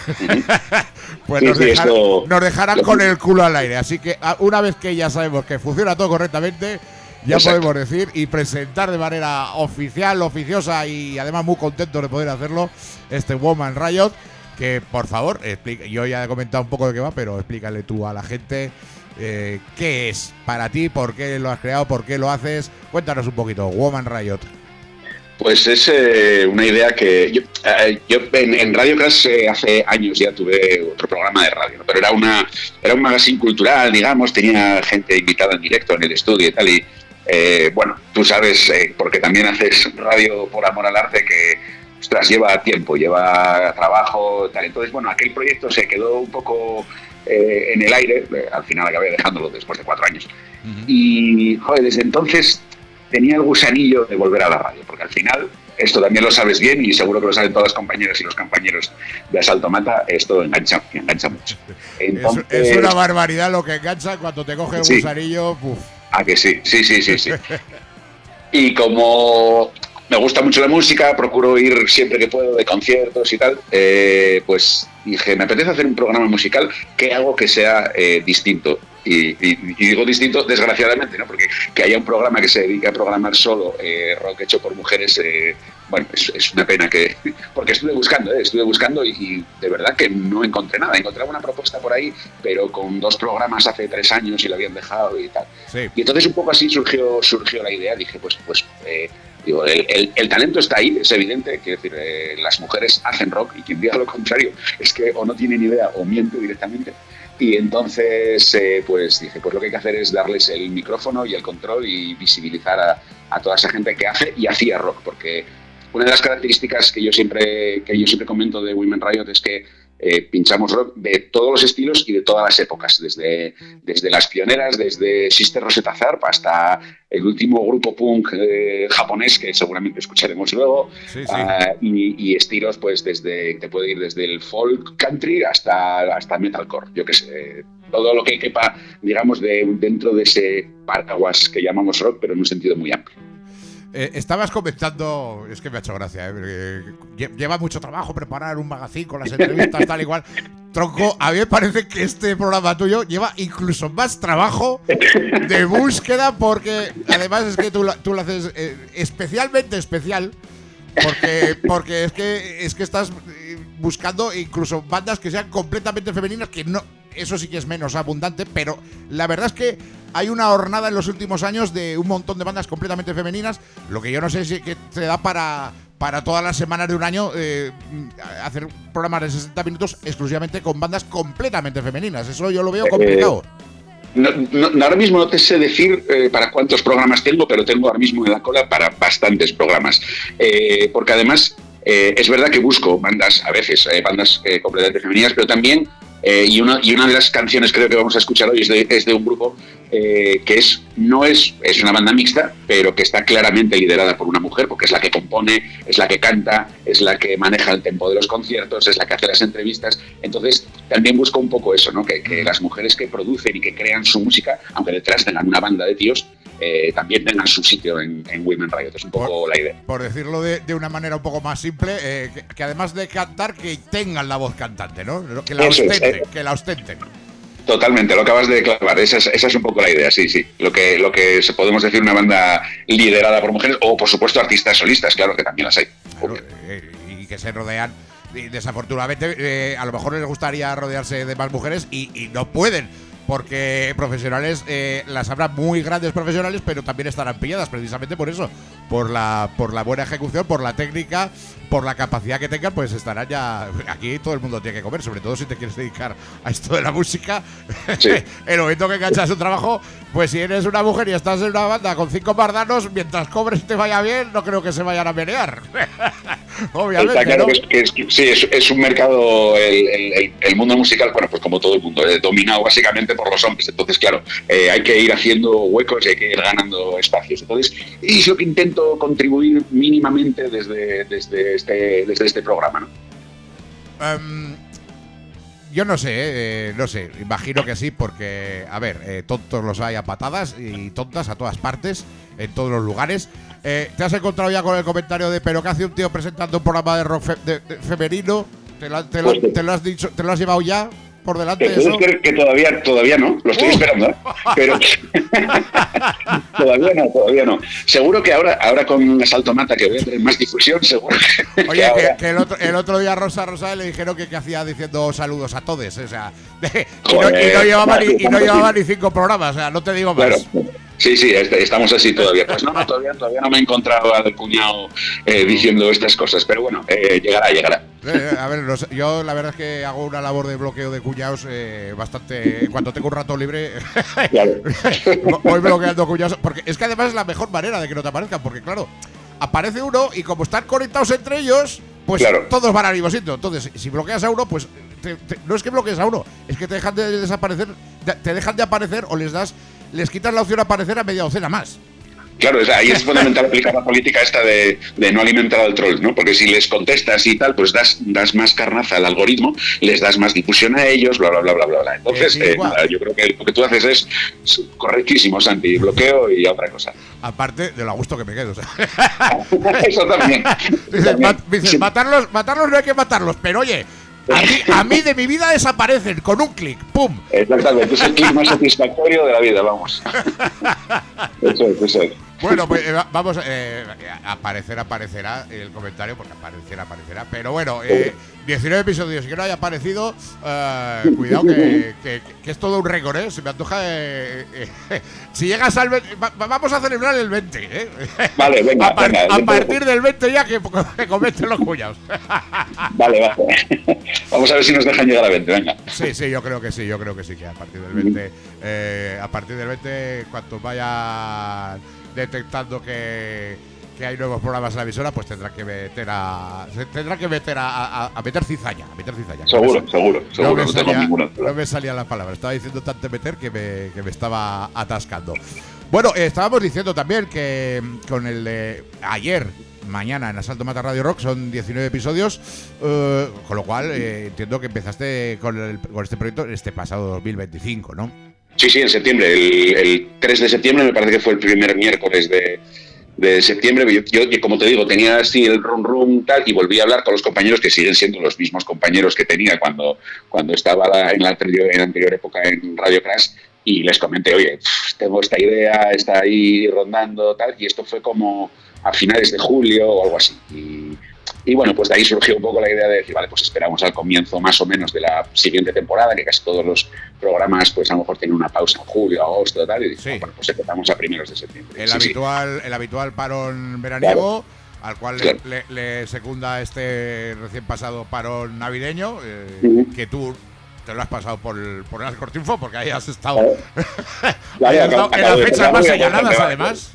S1: pues sí, nos, sí, dejar, esto, nos dejarán con el culo al aire. Así que una vez que ya sabemos que funciona todo correctamente, ya Exacto. podemos decir y presentar de manera oficial, oficiosa y además muy contentos de poder hacerlo este Woman Riot, que por favor, explica, yo ya he comentado un poco de qué va, pero explícale tú a la gente eh, qué es para ti, por qué lo has creado, por qué lo haces. Cuéntanos un poquito, Woman Riot.
S9: Pues es eh, una idea que yo, eh, yo en, en Radio Crash eh, hace años ya tuve otro programa de radio, ¿no? Pero era una era un magazine cultural, digamos, tenía gente invitada en directo en el estudio y tal, y Eh, bueno, tú sabes, eh, porque también haces radio por amor al arte, que ostras, lleva tiempo, lleva trabajo, tal. Entonces, bueno, aquel proyecto se quedó un poco eh, en el aire, eh, al final acabé dejándolo después de cuatro años. Uh-huh. Y, joder, desde entonces tenía el gusanillo de volver a la radio, porque al final, esto también lo sabes bien y seguro que lo saben todas las compañeras y los compañeros de Asalto Mata, esto engancha, engancha mucho. Entonces,
S1: es, es una barbaridad lo que engancha cuando te coge el sí. gusanillo, puf.
S9: Ah, que sí, sí, sí, sí, sí. Y como me gusta mucho la música, procuro ir siempre que puedo de conciertos y tal, eh, pues dije, me apetece hacer un programa musical que hago que sea eh, distinto. Y, y, y digo distinto, desgraciadamente, ¿no? Porque que haya un programa que se dedique a programar solo eh, rock hecho por mujeres, eh, bueno, es, es una pena que... Porque estuve buscando, ¿eh? estuve buscando y, y de verdad que no encontré nada. Encontré una propuesta por ahí, pero con dos programas hace tres años y lo habían dejado y tal. Sí. Y entonces un poco así surgió surgió la idea. Dije, pues, pues eh, digo, el, el, el talento está ahí, es evidente. Quiero decir, eh, las mujeres hacen rock y quien diga lo contrario es que o no tiene ni idea o miente directamente. Y entonces, eh, pues dije, pues lo que hay que hacer es darles el micrófono y el control y visibilizar a, a toda esa gente que hace y hacía rock, porque una de las características que yo siempre que yo siempre comento de Women Riot es que eh, pinchamos rock de todos los estilos y de todas las épocas, desde, desde las pioneras, desde Sister Rosetta Tharpe hasta el último grupo punk eh, japonés que seguramente escucharemos luego, sí, sí. Uh, y, y estilos pues desde, te puede ir desde el folk country hasta, hasta metalcore, yo qué sé, todo lo que quepa, digamos, de, dentro de ese paraguas que llamamos rock, pero en un sentido muy amplio.
S1: Eh, estabas comentando, es que me ha hecho gracia, ¿eh? Lleva mucho trabajo preparar un magazine con las entrevistas, tal y cual. Tronco, a mí me parece que este programa tuyo lleva incluso más trabajo de búsqueda, porque además es que tú, tú lo haces eh, especialmente especial, porque, porque es que es que estás buscando incluso bandas que sean completamente femeninas, que no, eso sí que es menos abundante, pero la verdad es que hay una hornada en los últimos años de un montón de bandas completamente femeninas, lo que yo no sé si que te da para, para todas las semanas de un año eh, hacer programas de sesenta minutos exclusivamente con bandas completamente femeninas. Eso yo lo veo complicado.
S9: Eh, no, no, ahora mismo no te sé decir eh, para cuántos programas tengo, pero tengo ahora mismo en la cola para bastantes programas. Eh, porque además eh, es verdad que busco bandas, a veces, eh, bandas eh, completamente femeninas, pero también Eh, y, una, y una de las canciones creo que vamos a escuchar hoy es de, es de un grupo eh, que es no es, es una banda mixta, pero que está claramente liderada por una mujer, porque es la que compone, es la que canta, es la que maneja el tempo de los conciertos, es la que hace las entrevistas. Entonces también busco un poco eso, ¿no? que, que las mujeres que producen y que crean su música, aunque detrás tengan una banda de tíos, eh, también tengan su sitio en, en Women Riot. Es un poco
S1: por,
S9: la idea.
S1: Por decirlo de, de una manera un poco más simple, eh, que, que además de cantar, que tengan la voz cantante, ¿no? Que la
S9: Eso
S1: ostenten,
S9: es, eh.
S1: que la ostenten.
S9: Totalmente, lo acabas de clavar. Esa es, esa es un poco la idea, sí, sí. Lo que, lo que podemos decir una banda liderada por mujeres, o por supuesto artistas solistas, claro que también las hay.
S1: Claro, eh, y que se rodean. Y desafortunadamente, eh, a lo mejor les gustaría rodearse de más mujeres y, y no pueden. Porque profesionales, eh, las habrá muy grandes profesionales, pero también estarán pilladas precisamente por eso, por la por la buena ejecución, por la técnica, por la capacidad que tengan, pues estarán ya. Aquí todo el mundo tiene que comer, sobre todo si te quieres dedicar a esto de la música. Sí. El momento que enganchas un trabajo, pues si eres una mujer y estás en una banda con cinco mardanos, mientras cobres te vaya bien, no creo que se vayan a menear. Obviamente. Está claro, ¿no?
S9: que es, que es, sí, es, es un mercado, el, el, el mundo musical, bueno, pues como todo el mundo, eh, dominado básicamente por los hombres. Entonces, claro, eh, hay que ir haciendo huecos y hay que ir ganando espacios. Entonces, y es lo que intento contribuir mínimamente desde, desde, este, desde este programa, ¿no?
S1: Um, yo no sé, eh, no sé, imagino que sí, porque, a ver, eh, tontos los hay a patadas y tontas a todas partes, en todos los lugares. Eh, ¿Te has encontrado ya con el comentario de pero qué hace un tío presentando un programa de rock fe de, de femenino? ¿Te lo, te, lo, pues, te lo has dicho, te lo has llevado ya por delante?
S9: ¿Te puedes creer que todavía, todavía no? Lo estoy uh. esperando, ¿eh? Pero todavía no, todavía no. Seguro que ahora, ahora con Asalto Mata, que voy a tener más difusión, seguro que.
S1: Oye, que, ahora... que, que el, otro, el otro día Rosa Rosa le dijeron que, que hacía diciendo saludos a todos, o sea, de, Joder, y, no, y no llevaba ni, y no llevaba ni cinco programas, o sea, no te digo más.
S9: Claro. Sí, sí, estamos así todavía. Pues no, no todavía, todavía no me he encontrado al cuñado eh, diciendo estas cosas, pero bueno, eh, llegará, llegará.
S1: Eh, a ver, los, yo la verdad es que hago una labor de bloqueo de cuñados eh, bastante. Cuando tengo un rato libre, voy bloqueando cuñados, porque es que además es la mejor manera de que no te aparezcan, porque claro, aparece uno y como están conectados entre ellos, pues claro, todos van al mismo sitio. Entonces, si bloqueas a uno, pues te, te, no es que bloquees a uno, es que te dejan de desaparecer, te dejan de aparecer o les das. Les quitas la opción a aparecer a media docena más.
S9: Claro, ahí es fundamental aplicar la política esta de, de no alimentar al troll, ¿no? Porque si les contestas y tal, pues das, das más carnaza al algoritmo, les das más difusión a ellos, bla, bla, bla, bla, bla. Entonces, eh, eh, nada, yo creo que lo que tú haces es correctísimo, Santi, bloqueo y otra cosa.
S1: Aparte de lo a gusto que me quedo. O sea.
S9: Eso también.
S1: Dices, también. Mat, dices sí. matarlos, matarlos no hay que matarlos, pero oye, a mí, a mí de mi vida desaparecen con un clic, ¡pum!
S9: Exactamente, es el clic más satisfactorio de la vida, vamos. Eso es, eso es.
S1: Bueno, pues eh, vamos, eh, aparecer, aparecerá el comentario, porque aparecerá, aparecerá. Pero bueno, eh, diecinueve episodios y que no haya aparecido, eh, cuidado que, que, que es todo un récord, ¿eh? Se me antoja. Eh, eh, si llegas al veinte, va, vamos a celebrar el veinte, ¿eh?
S9: Vale, venga.
S1: A, par,
S9: venga,
S1: a partir del veinte ya que, que comenten los cuñados.
S9: Vale, vale. Vamos a ver si nos dejan llegar a veinte, venga.
S1: Sí, sí, yo creo que sí, yo creo que sí, que a partir del veinte, eh, a partir del veinte, cuanto vaya detectando que, que hay nuevos programas en la emisora, pues tendrá que meter a tendrá que meter a, a, a meter cizaña, a meter cizaña.
S9: Seguro,
S1: no
S9: seguro, seguro,
S1: no me,
S9: no
S1: salía,
S9: tengo ninguna
S1: no me salían las palabras. Estaba diciendo tanto meter que me, que me estaba atascando. Bueno, eh, estábamos diciendo también que con el de ayer, mañana en Asalto Mata Radio Rock son diecinueve episodios, eh, con lo cual eh, entiendo que empezaste con, el, con este proyecto este pasado dos mil veinticinco, ¿no?
S9: Sí, sí, en septiembre. El, el tres de septiembre me parece que fue el primer miércoles de, de septiembre. Yo, yo, como te digo, tenía así el rum rum tal y volví a hablar con los compañeros que siguen siendo los mismos compañeros que tenía cuando, cuando estaba la, en, la anterior, en la anterior época en Radio Crash. Y les comenté, oye, tengo esta idea, está ahí rondando, tal, y esto fue como a finales de julio o algo así. Y, y bueno, pues de ahí surgió un poco la idea de decir, vale, pues esperamos al comienzo más o menos de la siguiente temporada, que casi todos los programas, pues a lo mejor tienen una pausa en julio, agosto, tal, y
S1: sí.
S9: bueno, pues empezamos a primeros de septiembre.
S1: El,
S9: sí,
S1: habitual,
S9: sí.
S1: el habitual parón veraniego, claro, al cual
S9: claro.
S1: le, le, le secunda este recién pasado parón navideño, eh, uh-huh. que tú te lo has pasado por el, por el Alcortriunfo, porque ahí has estado, claro. has estado en las fechas más señaladas, además.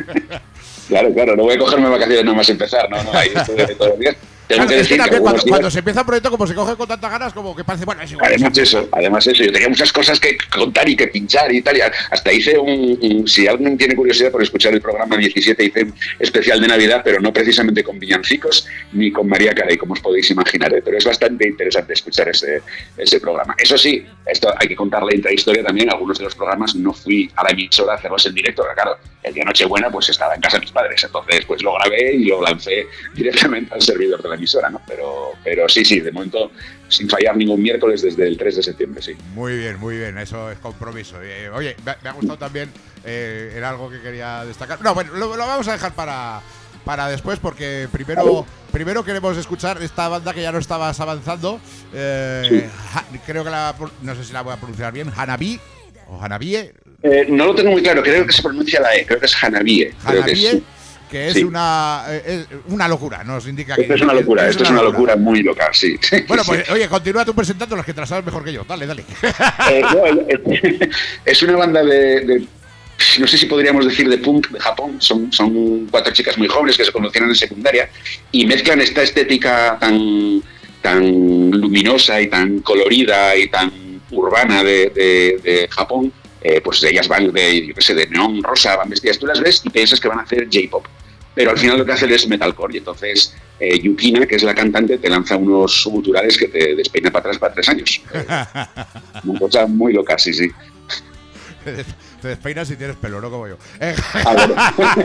S9: Claro, claro, no voy a cogerme vacaciones nada más empezar, no, no, ahí estoy todos los días. Tengo
S1: claro,
S9: que
S1: es
S9: decir
S1: que también
S9: que
S1: cuando,
S9: días...
S1: cuando se empieza un proyecto, como se coge con tantas ganas, como que parece, bueno, es igual.
S9: Además eso, además eso, yo tenía muchas cosas que contar y que pinchar y tal, y hasta hice un, un, si alguien tiene curiosidad por escuchar el programa diecisiete, hice un especial de Navidad, pero no precisamente con villancicos ni con María Carey, como os podéis imaginar, ¿eh? Pero es bastante interesante escuchar ese, ese programa. Eso sí, esto hay que contar la intrahistoria también, algunos de los programas no fui a la emisora a hacerlos en directo, pero claro, el día Nochebuena pues estaba en casa de mis padres, entonces pues lo grabé y lo lancé directamente al servidor de la emisora, ¿no? Pero Pero sí, sí, de momento sin fallar ningún miércoles desde el tres de septiembre, sí.
S1: Muy bien, muy bien, eso es compromiso. Eh, oye, me, me ha gustado también, eh, era algo que quería destacar. No, bueno, lo, lo vamos a dejar para, para después porque primero, primero queremos escuchar esta banda que ya no estabas avanzando. Eh, sí. ha, creo que la, no sé si la voy a pronunciar bien, Hanabi o Hanabie.
S9: Eh, no lo tengo muy claro, creo que se pronuncia la E, creo que es Hanabie.
S1: Hanabie. Que es, sí. una, es una locura, nos indica que
S9: esto es una locura, es, esto es una locura. locura muy loca, sí.
S1: Bueno, pues oye, continúa tú presentando los que te las sabes mejor que yo, dale, dale.
S9: Eh, no, es una banda de, de, no sé si podríamos decir de punk de Japón, son, son cuatro chicas muy jóvenes que se conocieron en secundaria y mezclan esta estética tan, tan luminosa y tan colorida y tan urbana de, de, de Japón. Eh, pues ellas van de, yo qué sé, de neón rosa, van vestidas, tú las ves y piensas que van a hacer J-pop. Pero al final lo que hacen es metalcore y entonces eh, Yukina, que es la cantante, te lanza unos guturales que te despeina para atrás para tres años. Eh, una cosa muy loca, sí, sí.
S1: Te despeinas si tienes pelo, no como yo. Eh,
S9: a, ver.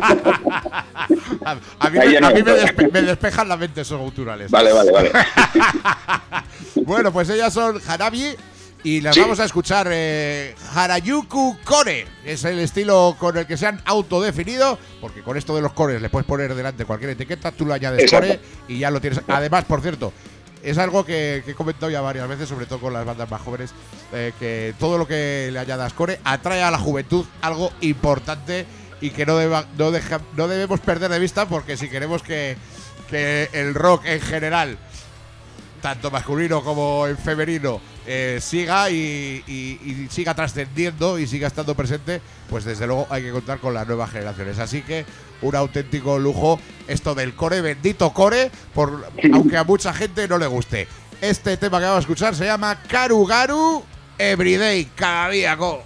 S1: a, a mí, me, a mí me, despe, me despejan la mente esos guturales.
S9: Vale, vale, vale.
S1: Bueno, pues ellas son Hanabi. Y las
S9: sí.
S1: vamos a escuchar eh, Harajuku Core, es el estilo con el que se han autodefinido, porque con esto de los cores le puedes poner delante cualquier etiqueta, tú lo añades Exacto. core y ya lo tienes. Además, por cierto, es algo que, que he comentado ya varias veces, sobre todo con las bandas más jóvenes, eh, que todo lo que le añadas core atrae a la juventud, algo importante y que no, deba, no, deja, no debemos perder de vista, porque si queremos que, que el rock en general, tanto masculino como en femenino, eh, siga y, y, y siga trascendiendo y siga estando presente, pues desde luego hay que contar con las nuevas generaciones. Así que un auténtico lujo esto del core, bendito core, por, aunque a mucha gente no le guste. Este tema que vamos a escuchar se llama Karugaru Everyday, cada día, go.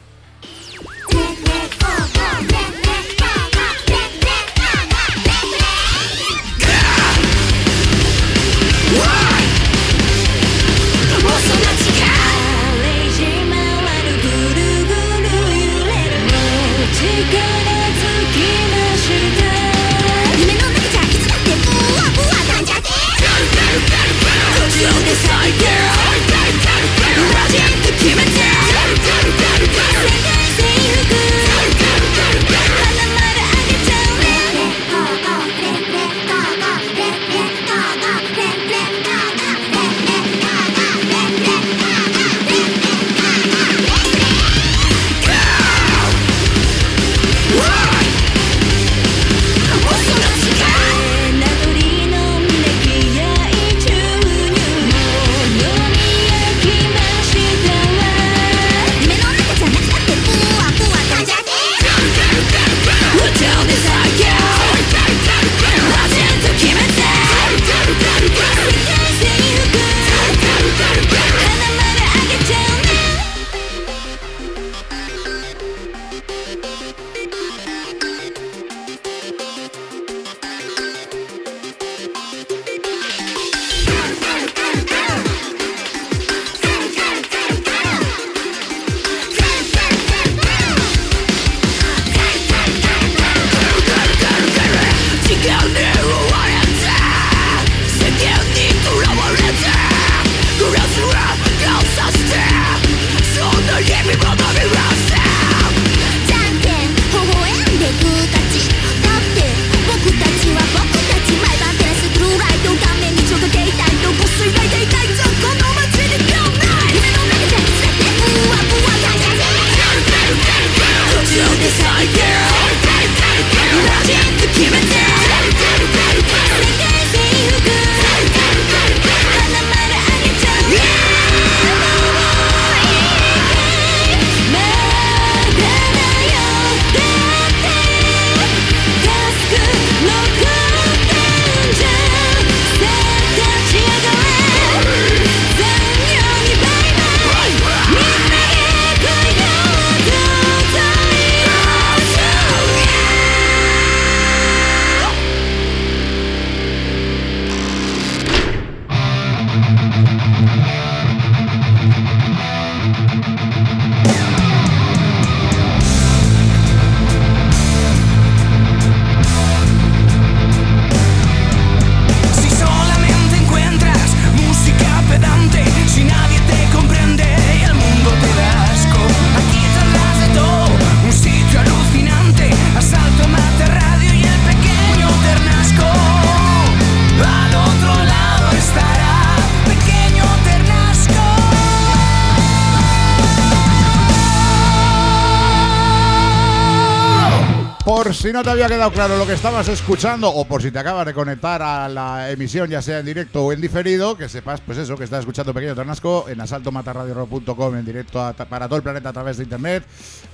S10: Girl,
S1: Por si no te había quedado claro lo que estabas escuchando, o por si te acabas de conectar a la emisión, ya sea en directo o en diferido, que sepas, pues eso, que estás escuchando Pequeño Ternasco en asalto mata radio rock punto com, en directo a, para todo el planeta a través de internet,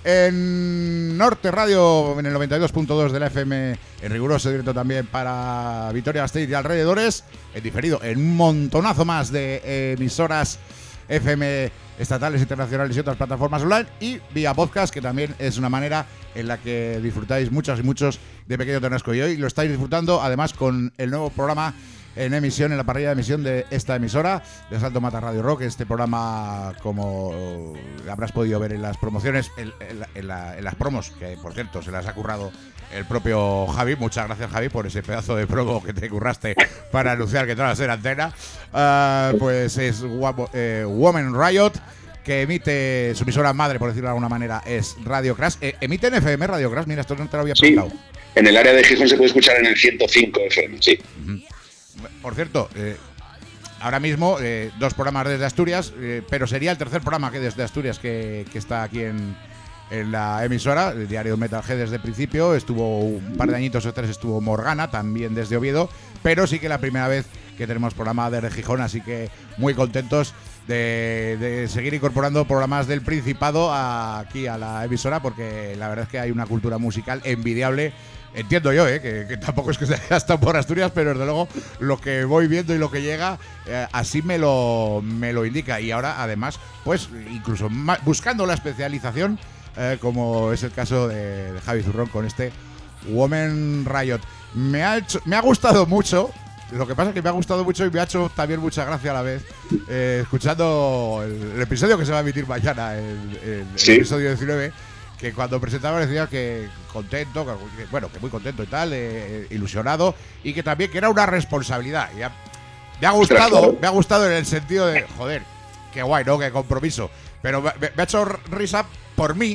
S1: en Norte Radio en el noventa y dos punto dos de la F M, en riguroso directo también para Vitoria-Gasteiz y alrededores, en diferido en un montonazo más de emisoras F M estatales, internacionales y otras plataformas online, y vía podcast, que también es una manera en la que disfrutáis muchos y muchos de Pequeño Ternasco. Y hoy lo estáis disfrutando además con el nuevo programa en emisión, en la parrilla de emisión de esta emisora, de Asalto Mata Radio Rock. Este programa, como habrás podido ver en las promociones, en, en, en, la, en las promos, que por cierto se las ha currado el propio Javi. Muchas gracias, Javi, por ese pedazo de promo que te curraste para anunciar que te vas a hacer antena. Uh, pues es eh, Woman Riot, que emite su emisora madre, por decirlo de alguna manera, es Radio Crash. Eh, emite en F M Radio Crash, mira, esto no te lo había preguntado.
S9: Sí, en el área de Gijón se puede escuchar en el ciento cinco F M, sí.
S1: Uh-huh. Por cierto, eh, ahora mismo eh, dos programas desde Asturias, eh, pero sería el tercer programa que desde Asturias que, que está aquí en, en la emisora, el diario Metal Head desde el principio. Estuvo un par de añitos o tres, estuvo Morgana, también desde Oviedo, pero sí que la primera vez que tenemos programa desde Gijón, así que muy contentos de, de seguir incorporando programas del Principado a, aquí a la emisora, porque la verdad es que hay una cultura musical envidiable. Entiendo yo, ¿eh? que, que tampoco es que se haya estado por Asturias, pero desde luego lo que voy viendo y lo que llega, eh, así me lo, me lo indica. Y ahora, además, pues incluso más, buscando la especialización, eh, como es el caso de, de Javi Zurrón con este Woman Riot. Me ha, hecho, me ha gustado mucho. Lo que pasa es que me ha gustado mucho y me ha hecho también mucha gracia a la vez, eh, escuchando el, el episodio que se va a emitir mañana, el, el, ¿Sí? el episodio diecinueve, que cuando presentaba decía que contento, que, bueno, que muy contento y tal, eh, ilusionado, y que también que era una responsabilidad. Y ha, me ha gustado, me ha gustado en el sentido de, joder, qué guay, ¿no? Qué compromiso. Pero me, me ha hecho risa por mí,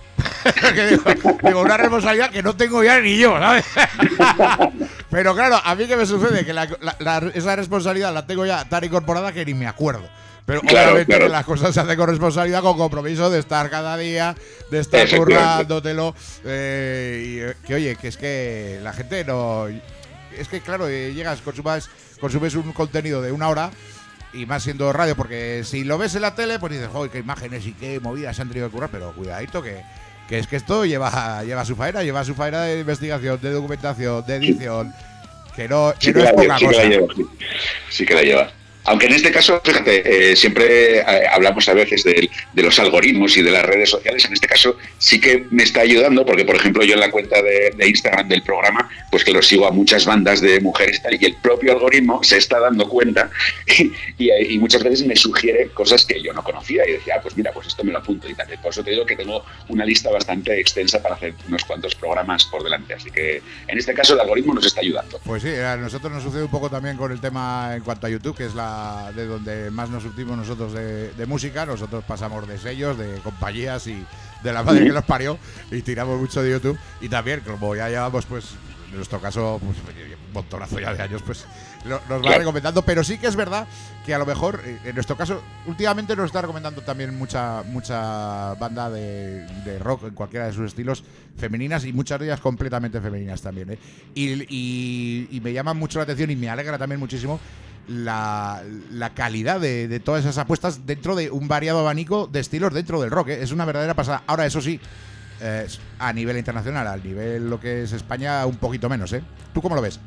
S1: que digo, digo, una responsabilidad que no tengo ya ni yo, ¿sabes? Pero claro, a mí que me sucede que la, la, la, esa responsabilidad la tengo ya tan incorporada que ni me acuerdo. Pero claro, obviamente claro. que las cosas se hacen con responsabilidad, con compromiso de estar cada día, de estar currándotelo. Eh, y que oye, que es que la gente no... Es que claro, llegas, consumas, consumes un contenido de una hora, y más siendo radio, porque si lo ves en la tele, pues dices, joder, qué imágenes y qué movidas se han tenido que currar, pero cuidadito que, que es que esto lleva, lleva su faena, lleva su faena de investigación, de documentación, de edición, que no, que sí no que es poca
S9: sí
S1: cosa.
S9: Que la lleva, sí. sí que la lleva. Aunque en este caso, fíjate, eh, siempre eh, hablamos a veces de, de los algoritmos y de las redes sociales. En este caso sí que me está ayudando, porque por ejemplo yo en la cuenta de, de Instagram del programa, pues que lo sigo a muchas bandas de mujeres y tal, y el propio algoritmo se está dando cuenta y, y, y muchas veces me sugiere cosas que yo no conocía y decía, ah, pues mira, pues esto me lo apunto y tal. Por eso te digo que tengo una lista bastante extensa para hacer unos cuantos programas por delante. Así que en este caso el algoritmo nos está ayudando.
S1: Pues sí, a nosotros nos sucede un poco también con el tema en cuanto a YouTube, que es la de donde más nos surtimos nosotros de, de música. Nosotros pasamos de sellos, de compañías y de la madre que nos parió, y tiramos mucho de YouTube. Y también, como ya llevamos, pues en nuestro caso, pues un montonazo ya de años, pues lo, nos va claro. recomendando. Pero sí que es verdad que a lo mejor, en nuestro caso, últimamente nos está recomendando también mucha mucha banda de, de rock en cualquiera de sus estilos, femeninas, y muchas de ellas completamente femeninas también, ¿eh? y, y, y me llama mucho la atención y me alegra también muchísimo La, la calidad de, de todas esas apuestas dentro de un variado abanico de estilos dentro del rock, ¿eh? Es una verdadera pasada. Ahora, eso sí, eh, a nivel internacional, al nivel lo que es España, un poquito menos, ¿eh? ¿Tú cómo lo ves?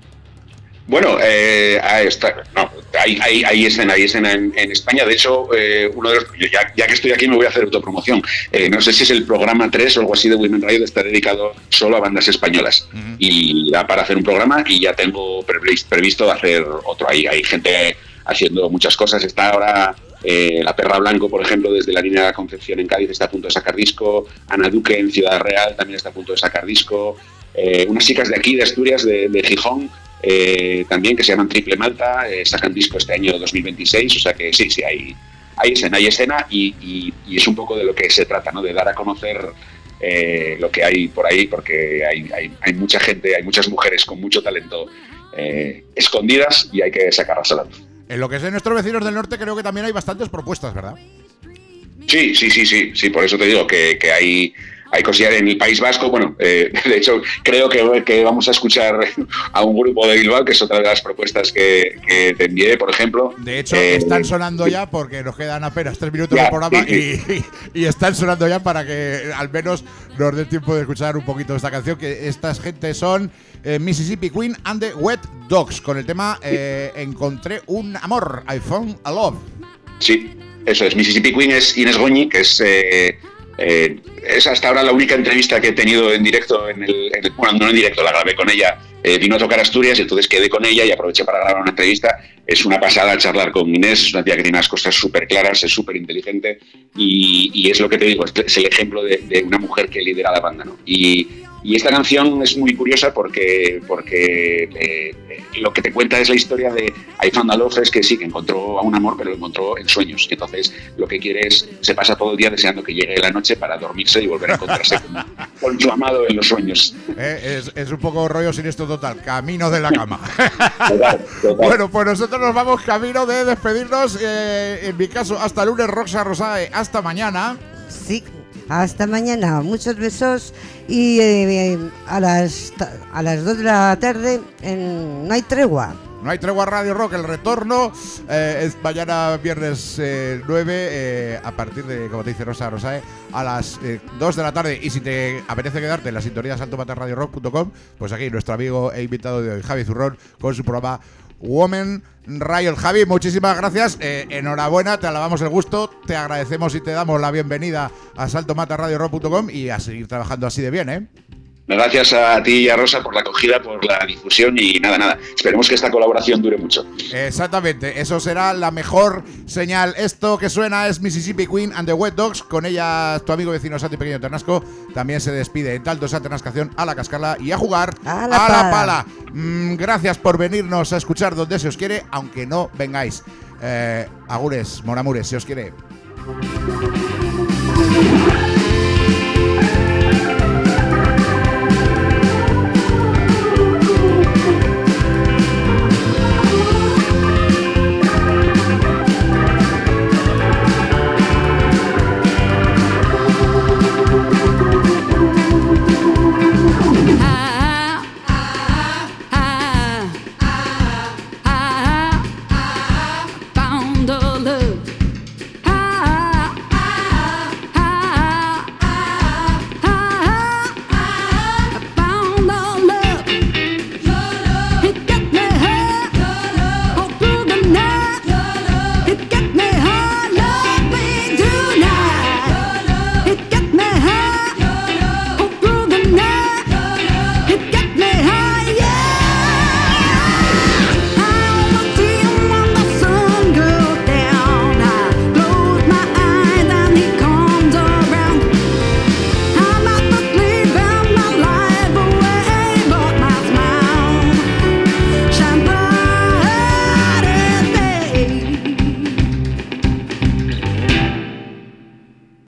S9: Bueno, eh, está, no, hay, hay, hay escena, hay escena en, en España. De hecho, eh, uno de los, ya, ya que estoy aquí me voy a hacer autopromoción. Eh, no sé si es el programa tres o algo así de Women Riot, está dedicado solo a bandas españolas. Uh-huh. Y da para hacer un programa y ya tengo previsto hacer otro. Hay, hay gente haciendo muchas cosas. Está ahora eh, La Perra Blanco, por ejemplo, desde la línea de Concepción en Cádiz, está a punto de sacar disco. Ana Duque en Ciudad Real también está a punto de sacar disco. Eh, unas chicas de aquí, de Asturias, de, de Gijón, Eh, también, que se llaman Triple Malta, eh, sacan disco este año dos mil veintiséis, o sea que sí, sí, hay, hay escena, hay escena y, y, y es un poco de lo que se trata, ¿no? De dar a conocer eh, lo que hay por ahí, porque hay, hay, hay mucha gente, hay muchas mujeres con mucho talento eh, escondidas y hay que sacarlas a la luz.
S1: En lo que es de nuestros vecinos del norte creo que también hay bastantes propuestas, ¿verdad?
S9: Sí, sí, sí, sí, sí, por eso te digo que, que hay... hay cosillas en el País Vasco. Bueno, eh, de hecho, creo que, que vamos a escuchar a un grupo de Bilbao, que es otra de las propuestas que, que te envié, por ejemplo.
S1: De hecho,
S9: eh,
S1: están sonando ya porque nos quedan apenas tres minutos de programa sí, sí. Y, y están sonando ya para que al menos nos dé tiempo de escuchar un poquito esta canción, que estas gente son eh, Mississippi Queen and the Wet Dogs, con el tema eh, Encontré un amor, I found a love.
S9: Sí, eso es. Mississippi Queen es Inés Goñi, que es... Eh, Eh, es hasta ahora la única entrevista que he tenido en directo, en el, en el, bueno, no en directo, la grabé con ella, eh, vino a tocar Asturias y entonces quedé con ella y aproveché para grabar una entrevista. Es una pasada charlar con Inés, es una tía que tiene unas cosas súper claras, es súper inteligente y, y es lo que te digo, es el ejemplo de, de una mujer que lidera la banda, ¿no? Y, y esta canción es muy curiosa porque, porque eh, lo que te cuenta es la historia de I Found a Love, es que sí, que encontró a un amor, pero lo encontró en sueños. Y entonces lo que quiere es, se pasa todo el día deseando que llegue la noche para dormirse y volver a encontrarse con, con su amado en los sueños.
S1: Eh, es, es un poco rollo siniestro total, camino de la cama. Total, total. Bueno, pues nosotros nos vamos camino de despedirnos. Eh, en mi caso, hasta el lunes, Roxa Rosae, hasta mañana.
S2: Sí. Hasta mañana, muchos besos y eh, a las a las dos de la tarde en No hay tregua.
S1: No hay tregua Radio Rock, el retorno eh, es mañana viernes eh, nueve eh, a partir de, como te dice Rosa Rosae, a las eh, dos de la tarde. Y si te apetece quedarte en la sintonía de salto mata radio rock punto com, pues aquí nuestro amigo e invitado de hoy, Javi Zurrón, con su programa Woman Riot. Javi, muchísimas gracias, eh, enhorabuena, te alabamos el gusto, te agradecemos y te damos la bienvenida a salto mata radio rock punto com y a seguir trabajando así de bien, ¿eh?
S9: Gracias a ti y a Rosa por la acogida, por la difusión y nada, nada. Esperemos que esta colaboración dure mucho.
S1: Exactamente, eso será la mejor señal. Esto que suena es Mississippi Queen and the Wet Dogs. Con ella tu amigo vecino Santi Pequeño Ternasco también se despide. En tanto esa Ternascación a la cascarla y a jugar
S2: a la
S1: a
S2: pala.
S1: La pala. Mm, gracias por venirnos a escuchar donde se os quiere, aunque no vengáis. Eh, agures, monamures, se os quiere.